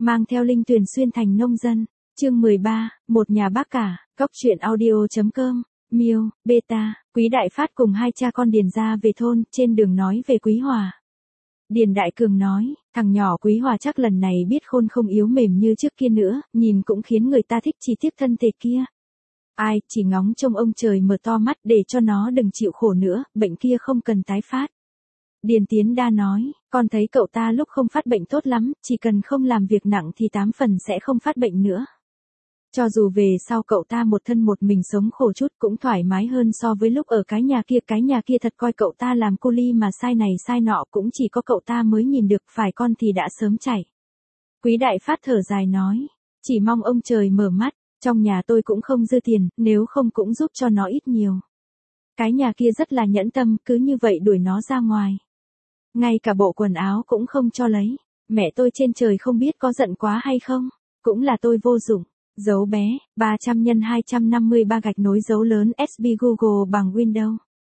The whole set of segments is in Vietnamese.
mang theo Linh Tuyền xuyên thành nông dân. Chương 13, một nhà bác cả, Cóc truyện audio.com, Miêu, Beta, Quý Đại Phát cùng hai cha con Điền ra về thôn, trên đường nói về Quý Hòa. Điền Đại Cường nói, thằng nhỏ Quý Hòa chắc lần này biết khôn không yếu mềm như trước kia nữa, nhìn cũng khiến người ta thích chi tiết thân thể kia. Ai, chỉ ngóng trông ông trời mở to mắt để cho nó đừng chịu khổ nữa, bệnh kia không cần tái phát. Điền Tiến Đa nói, con thấy cậu ta lúc không phát bệnh tốt lắm, chỉ cần không làm việc nặng thì 8 phần sẽ không phát bệnh nữa. Cho dù về sau cậu ta một thân một mình sống khổ chút cũng thoải mái hơn so với lúc ở cái nhà kia thật coi cậu ta làm cô ly mà sai này sai nọ cũng chỉ có cậu ta mới nhìn được, phải con thì đã sớm chạy. Quý Đại Phát thở dài nói, chỉ mong ông trời mở mắt, trong nhà tôi cũng không dư tiền, nếu không cũng giúp cho nó ít nhiều. Cái nhà kia rất là nhẫn tâm, cứ như vậy đuổi nó ra ngoài. Ngay cả bộ quần áo cũng không cho lấy, mẹ tôi trên trời không biết có giận quá hay không, cũng là tôi vô dụng. Dấu bé, 300 x 253 gạch nối dấu lớn SB Google bằng Windows.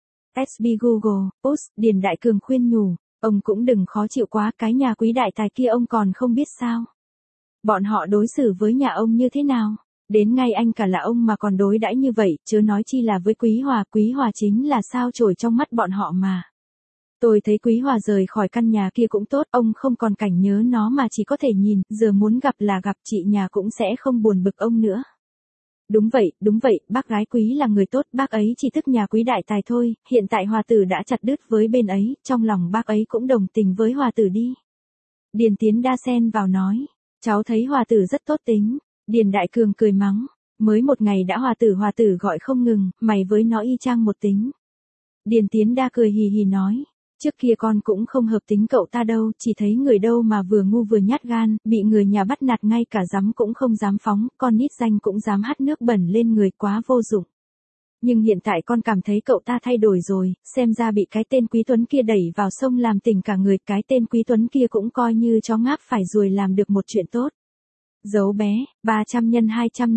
SB Google, Điền Đại Cường khuyên nhủ, ông cũng đừng khó chịu quá, cái nhà Quý đại tài kia ông còn không biết sao. Bọn họ đối xử với nhà ông như thế nào, đến ngay anh cả là ông mà còn đối đãi như vậy, chớ nói chi là với Quý Hòa chính là sao chổi trong mắt bọn họ mà. Tôi thấy Quý Hòa rời khỏi căn nhà kia cũng tốt, ông không còn cảnh nhớ nó mà chỉ có thể nhìn, giờ muốn gặp là gặp, chị nhà cũng sẽ không buồn bực ông nữa. Đúng vậy, bác gái Quý là người tốt, bác ấy chỉ tức nhà Quý đại tài thôi, hiện tại Hòa tử đã chặt đứt với bên ấy, trong lòng bác ấy cũng đồng tình với Hòa tử đi. Điền Tiến Đa xen vào nói, cháu thấy Hòa tử rất tốt tính. Điền Đại Cường cười mắng, mới một ngày đã Hòa tử gọi không ngừng, mày với nó y chang một tính. Điền Tiến Đa cười hì hì nói, trước kia con cũng không hợp tính cậu ta đâu, chỉ thấy người đâu mà vừa ngu vừa nhát gan, bị người nhà bắt nạt ngay cả dám cũng không dám phóng, con nít danh cũng dám hắt nước bẩn lên người, quá vô dụng. Nhưng hiện tại con cảm thấy cậu ta thay đổi rồi, xem ra bị cái tên Quý Tuấn kia đẩy vào sông làm tình cả người, cái tên Quý Tuấn kia cũng coi như chó ngáp phải ruồi làm được một chuyện tốt. Dấu bé, 300 x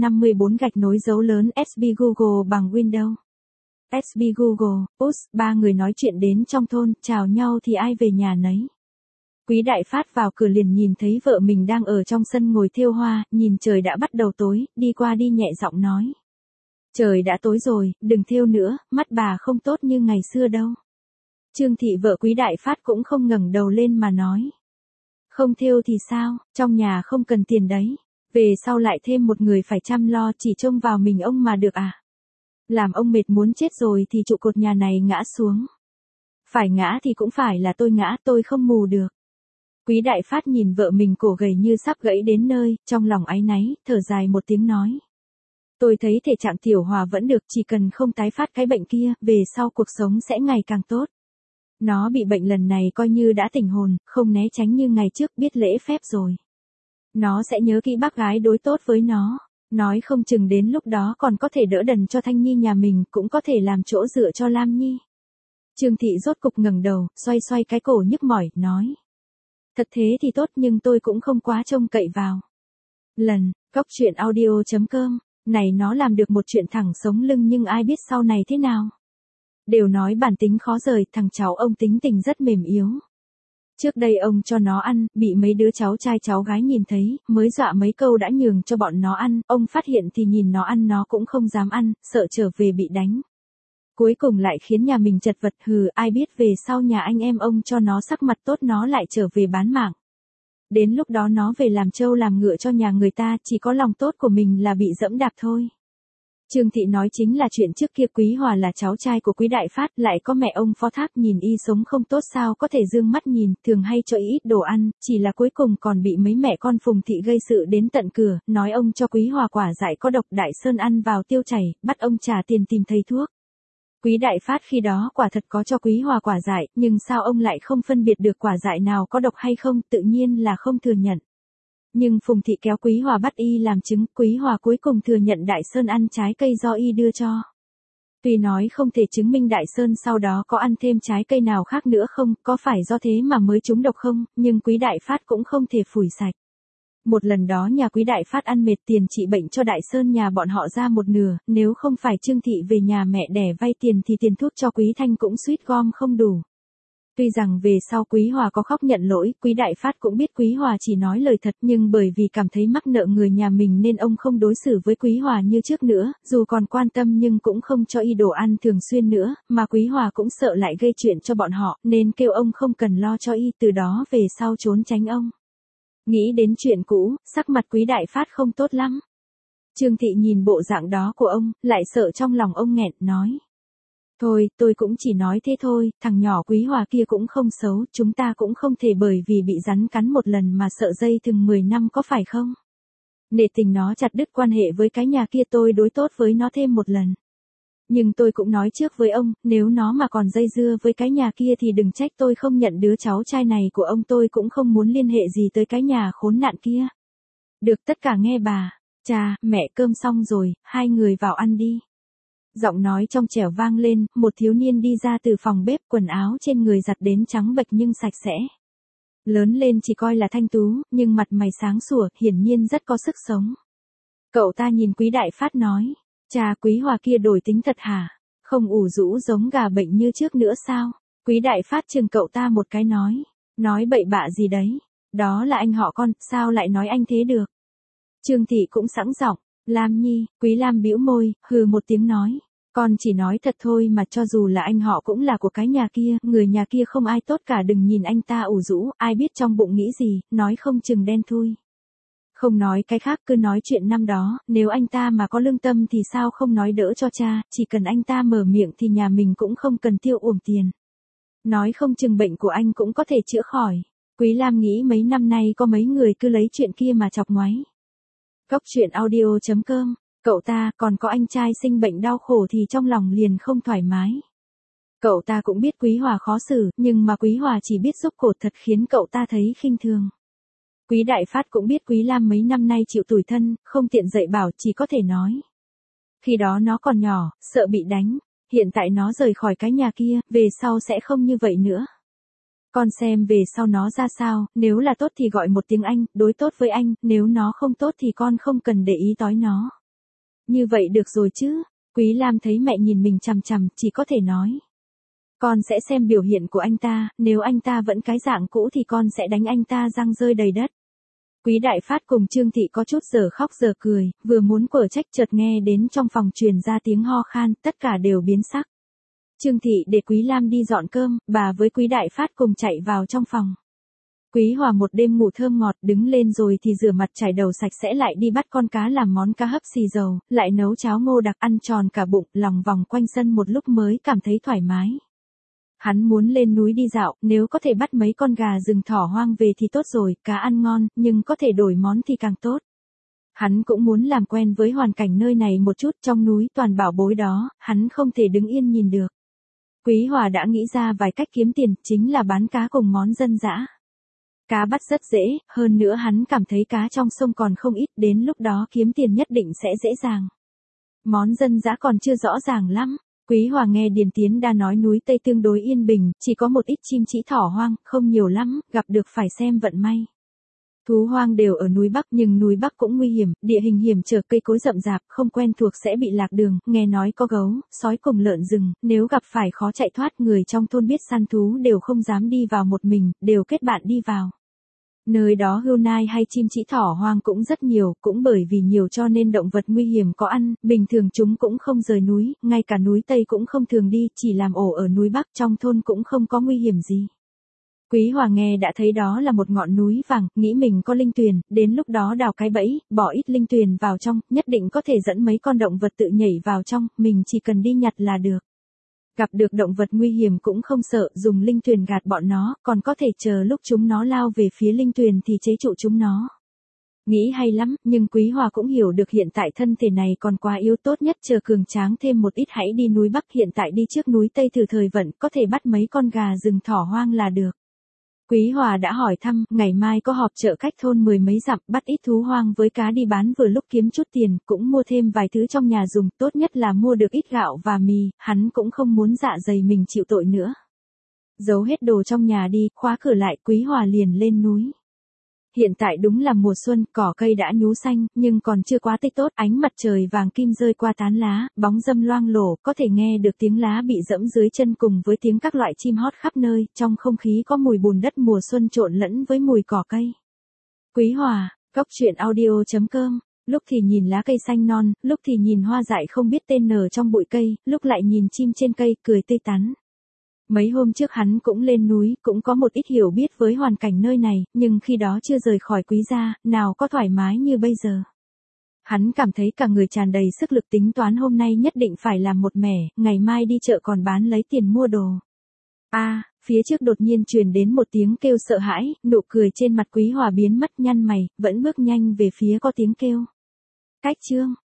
254 gạch nối dấu lớn SB Google bằng Windows. SB Google, ba người nói chuyện đến trong thôn, chào nhau thì ai về nhà nấy. Quý Đại Phát vào cửa liền nhìn thấy vợ mình đang ở trong sân ngồi thêu hoa, nhìn trời đã bắt đầu tối, đi qua đi nhẹ giọng nói. Trời đã tối rồi, đừng thêu nữa, mắt bà không tốt như ngày xưa đâu. Trương Thị vợ Quý Đại Phát cũng không ngẩng đầu lên mà nói. Không thêu thì sao, trong nhà không cần tiền đấy. Về sau lại thêm một người phải chăm lo, chỉ trông vào mình ông mà được à. Làm ông mệt muốn chết rồi thì trụ cột nhà này ngã xuống. Phải ngã thì cũng phải là tôi ngã, tôi không mù được. Quý Đại Phát nhìn vợ mình cổ gầy như sắp gãy đến nơi, trong lòng áy náy, thở dài một tiếng nói. Tôi thấy thể trạng Tiểu Hòa vẫn được, chỉ cần không tái phát cái bệnh kia, về sau cuộc sống sẽ ngày càng tốt. Nó bị bệnh lần này coi như đã tỉnh hồn, không né tránh như ngày trước, biết lễ phép rồi. Nó sẽ nhớ kỹ bác gái đối tốt với nó. Nói không chừng đến lúc đó còn có thể đỡ đần cho Thanh Nhi nhà mình, cũng có thể làm chỗ dựa cho Lam Nhi. Trương Thị rốt cục ngẩng đầu, xoay cái cổ nhức mỏi, nói. Thật thế thì tốt nhưng tôi cũng không quá trông cậy vào. Cóc truyện audio.com, này nó làm được một chuyện thẳng sống lưng nhưng ai biết sau này thế nào. Đều nói bản tính khó rời, thằng cháu ông tính tình rất mềm yếu. Trước đây ông cho nó ăn, bị mấy đứa cháu trai cháu gái nhìn thấy, mới dọa mấy câu đã nhường cho bọn nó ăn, ông phát hiện thì nhìn nó ăn nó cũng không dám ăn, sợ trở về bị đánh. Cuối cùng lại khiến nhà mình chật vật, ai biết về sau nhà anh em ông cho nó sắc mặt tốt nó lại trở về bán mạng. Đến lúc đó nó về làm trâu làm ngựa cho nhà người ta, chỉ có lòng tốt của mình là bị dẫm đạp thôi. Trương Thị nói chính là chuyện trước kia Quý Hòa là cháu trai của Quý Đại Phát, lại có mẹ ông Phó Thác nhìn y sống không tốt sao có thể dương mắt nhìn, thường hay cho y ít đồ ăn, chỉ là cuối cùng còn bị mấy mẹ con Phùng Thị gây sự đến tận cửa, nói ông cho Quý Hòa quả dại có độc, Đại Sơn ăn vào tiêu chảy, bắt ông trả tiền tìm thầy thuốc. Quý Đại Phát khi đó quả thật có cho Quý Hòa quả dại, nhưng sao ông lại không phân biệt được quả dại nào có độc hay không, tự nhiên là không thừa nhận. Nhưng Phùng Thị kéo Quý Hòa bắt y làm chứng, Quý Hòa cuối cùng thừa nhận Đại Sơn ăn trái cây do y đưa cho. Tuy nói không thể chứng minh Đại Sơn sau đó có ăn thêm trái cây nào khác nữa không, có phải do thế mà mới trúng độc không, nhưng Quý Đại Phát cũng không thể phủi sạch. Một lần đó nhà Quý Đại Phát ăn mệt tiền trị bệnh cho Đại Sơn nhà bọn họ ra một nửa, nếu không phải Trương Thị về nhà mẹ đẻ vay tiền thì tiền thuốc cho Quý Thanh cũng suýt gom không đủ. Tuy rằng về sau Quý Hòa có khóc nhận lỗi, Quý Đại Phát cũng biết Quý Hòa chỉ nói lời thật, nhưng bởi vì cảm thấy mắc nợ người nhà mình nên ông không đối xử với Quý Hòa như trước nữa, dù còn quan tâm nhưng cũng không cho y đồ ăn thường xuyên nữa, mà Quý Hòa cũng sợ lại gây chuyện cho bọn họ, nên kêu ông không cần lo cho y, từ đó về sau trốn tránh ông. Nghĩ đến chuyện cũ, sắc mặt Quý Đại Phát không tốt lắm. Trương Thị nhìn bộ dạng đó của ông, lại sợ trong lòng ông nghẹn, nói. Thôi, tôi cũng chỉ nói thế thôi, thằng nhỏ Quý Hòa kia cũng không xấu, chúng ta cũng không thể bởi vì bị rắn cắn một lần mà sợ dây thừng 10 năm có phải không? Nể tình nó chặt đứt quan hệ với cái nhà kia, tôi đối tốt với nó thêm một lần. Nhưng tôi cũng nói trước với ông, nếu nó mà còn dây dưa với cái nhà kia thì đừng trách tôi không nhận đứa cháu trai này của ông, tôi cũng không muốn liên hệ gì tới cái nhà khốn nạn kia. Được, tất cả nghe bà. Cha, mẹ cơm xong rồi, hai người vào ăn đi. Giọng nói trong trẻo vang lên, một thiếu niên đi ra từ phòng bếp, quần áo trên người giặt đến trắng bệch nhưng sạch sẽ. Lớn lên chỉ coi là thanh tú, nhưng mặt mày sáng sủa, hiển nhiên rất có sức sống. Cậu ta nhìn Quý Đại Phát nói, cha, Quý Hòa kia đổi tính thật hả? Không ủ rũ giống gà bệnh như trước nữa sao? Quý Đại Phát chừng cậu ta một cái nói bậy bạ gì đấy? Đó là anh họ con, sao lại nói anh thế được? Trương Thị cũng sẵn giọng, Lam Nhi, Quý Lam bĩu môi, hừ một tiếng nói. Con chỉ nói thật thôi mà, cho dù là anh họ cũng là của cái nhà kia, người nhà kia không ai tốt cả, đừng nhìn anh ta ủ rũ, ai biết trong bụng nghĩ gì, nói không chừng đen thui. Không nói cái khác, cứ nói chuyện năm đó, nếu anh ta mà có lương tâm thì sao không nói đỡ cho cha, chỉ cần anh ta mở miệng thì nhà mình cũng không cần tiêu uổng tiền. Nói không chừng bệnh của anh cũng có thể chữa khỏi. Quý Lam nghĩ mấy năm nay có mấy người cứ lấy chuyện kia mà chọc ngoáy. Cốc truyện audio.com, cậu ta còn có anh trai sinh bệnh đau khổ thì trong lòng liền không thoải mái. Cậu ta cũng biết Quý Hòa khó xử, nhưng mà Quý Hòa chỉ biết giúp cột thật khiến cậu ta thấy khinh thường. Quý Đại Phát cũng biết Quý Lam mấy năm nay chịu tủi thân, không tiện dạy bảo, chỉ có thể nói. Khi đó nó còn nhỏ, sợ bị đánh, hiện tại nó rời khỏi cái nhà kia, về sau sẽ không như vậy nữa. Con xem về sau nó ra sao, nếu là tốt thì gọi một tiếng anh, đối tốt với anh, nếu nó không tốt thì con không cần để ý tới nó. Như vậy được rồi chứ? Quý Lam thấy mẹ nhìn mình chằm chằm, chỉ có thể nói. Con sẽ xem biểu hiện của anh ta, nếu anh ta vẫn cái dạng cũ thì con sẽ đánh anh ta răng rơi đầy đất. Quý Đại Phát cùng Trương Thị có chút giờ khóc giờ cười, vừa muốn quở trách chợt nghe đến trong phòng truyền ra tiếng ho khan, tất cả đều biến sắc. Trương Thị để Quý Lam đi dọn cơm, bà với Quý Đại Phát cùng chạy vào trong phòng. Quý Hòa một đêm ngủ thơm ngọt, đứng lên rồi thì rửa mặt chải đầu sạch sẽ, lại đi bắt con cá làm món cá hấp xì dầu, lại nấu cháo ngô đặc ăn tròn cả bụng, lòng vòng quanh sân một lúc mới cảm thấy thoải mái. Hắn muốn lên núi đi dạo, nếu có thể bắt mấy con gà rừng thỏ hoang về thì tốt rồi, cá ăn ngon, nhưng có thể đổi món thì càng tốt. Hắn cũng muốn làm quen với hoàn cảnh nơi này một chút, trong núi toàn bảo bối đó, hắn không thể đứng yên nhìn được. Quý Hòa đã nghĩ ra vài cách kiếm tiền, chính là bán cá cùng món dân dã. Cá bắt rất dễ, hơn nữa hắn cảm thấy cá trong sông còn không ít, đến lúc đó kiếm tiền nhất định sẽ dễ dàng. Món dân dã còn chưa rõ ràng lắm. Quý Hòa nghe Điền Tiến Đa nói núi Tây tương đối yên bình, chỉ có một ít chim chỉ thỏ hoang, không nhiều lắm, gặp được phải xem vận may. Thú hoang đều ở núi Bắc, nhưng núi Bắc cũng nguy hiểm, địa hình hiểm trở, cây cối rậm rạp, không quen thuộc sẽ bị lạc đường, nghe nói có gấu, sói cùng lợn rừng, nếu gặp phải khó chạy thoát, người trong thôn biết săn thú đều không dám đi vào một mình, đều kết bạn đi vào. Nơi đó hươu nai hay chim chỉ thỏ hoang cũng rất nhiều, cũng bởi vì nhiều cho nên động vật nguy hiểm có ăn, bình thường chúng cũng không rời núi, ngay cả núi Tây cũng không thường đi, chỉ làm ổ ở núi Bắc, trong thôn cũng không có nguy hiểm gì. Quý Hòa nghe đã thấy đó là một ngọn núi vàng, nghĩ mình có linh tuyền, đến lúc đó đào cái bẫy, bỏ ít linh tuyền vào trong, nhất định có thể dẫn mấy con động vật tự nhảy vào trong, mình chỉ cần đi nhặt là được. Gặp được động vật nguy hiểm cũng không sợ, dùng linh tuyền gạt bọn nó, còn có thể chờ lúc chúng nó lao về phía linh tuyền thì chế trụ chúng nó. Nghĩ hay lắm, nhưng Quý Hòa cũng hiểu được hiện tại thân thể này còn quá yếu, tốt nhất chờ cường tráng thêm một ít hãy đi núi Bắc, hiện tại đi trước núi Tây thử thời vận, có thể bắt mấy con gà rừng thỏ hoang là được. Quý Hòa đã hỏi thăm, ngày mai có họp chợ cách thôn 10 mấy dặm, bắt ít thú hoang với cá đi bán vừa lúc kiếm chút tiền, cũng mua thêm vài thứ trong nhà dùng, tốt nhất là mua được ít gạo và mì, hắn cũng không muốn dạ dày mình chịu tội nữa. Giấu hết đồ trong nhà đi, khóa cửa lại, Quý Hòa liền lên núi. Hiện tại đúng là mùa xuân, cỏ cây đã nhú xanh, nhưng còn chưa quá tươi tốt, ánh mặt trời vàng kim rơi qua tán lá, bóng râm loang lổ, có thể nghe được tiếng lá bị dẫm dưới chân cùng với tiếng các loại chim hót khắp nơi, trong không khí có mùi bùn đất mùa xuân trộn lẫn với mùi cỏ cây. Quý Hòa, Cốc truyện audio.com. Lúc thì nhìn lá cây xanh non, lúc thì nhìn hoa dại không biết tên nở trong bụi cây, lúc lại nhìn chim trên cây, cười tươi tắn. Mấy hôm trước hắn cũng lên núi, cũng có một ít hiểu biết với hoàn cảnh nơi này, nhưng khi đó chưa rời khỏi Quý gia, nào có thoải mái như bây giờ. Hắn cảm thấy cả người tràn đầy sức lực tính toán hôm nay nhất định phải làm một mẻ, ngày mai đi chợ còn bán lấy tiền mua đồ. Phía trước đột nhiên truyền đến một tiếng kêu sợ hãi, nụ cười trên mặt Quý Hòa biến mất nhăn mày, vẫn bước nhanh về phía có tiếng kêu. Cách chương